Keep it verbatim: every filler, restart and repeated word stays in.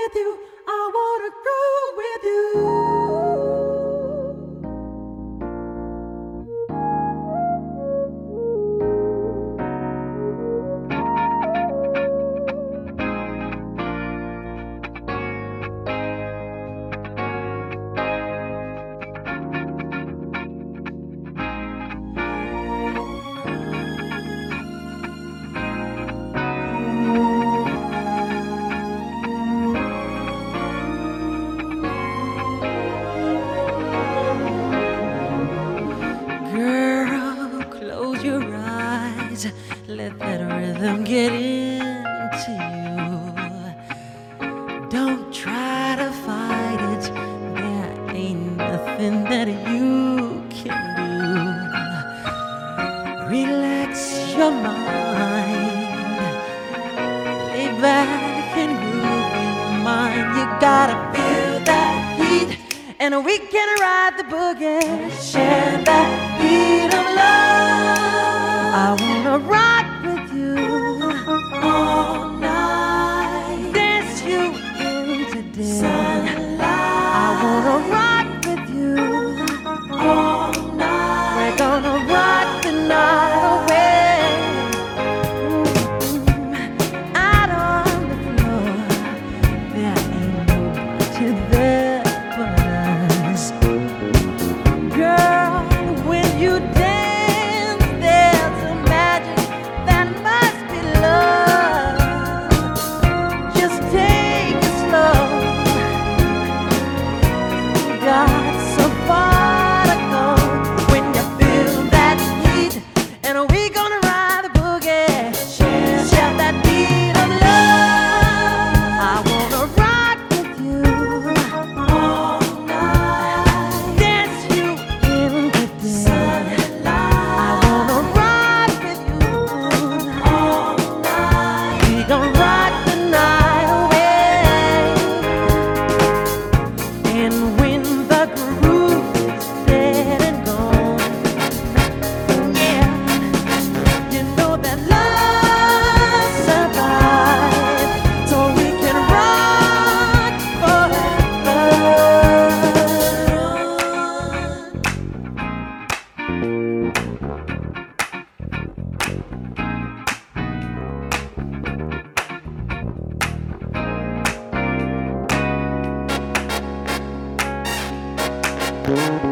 with you. I wanna groove with you. Girl, close your eyes, let that rhythm get into you. Don't try to fight it, there ain't nothing that you can do. Relax your mind, lay back and groove your mind. You gotta feel that heat, and we can ride the boogie. Share that beat of love. I wanna rock with you all night, dance you into sunlight. I wanna rock with you all night. We're gonna rock the night away. Mm-hmm. Out on the floor, there ain't nobody there but us. Girl, when you dance, there's a magic that must be love. Just take it slow. You got so far to go. When you feel that heat, and we gonna ride the boogie. Share, share that beat of love. I wanna rock with you all night, dance you in the sunlight. I wanna rock with you all night. We gon' rock the night away. And when the groove is dead and gone, yeah, you know that love survives, so we can rock forever.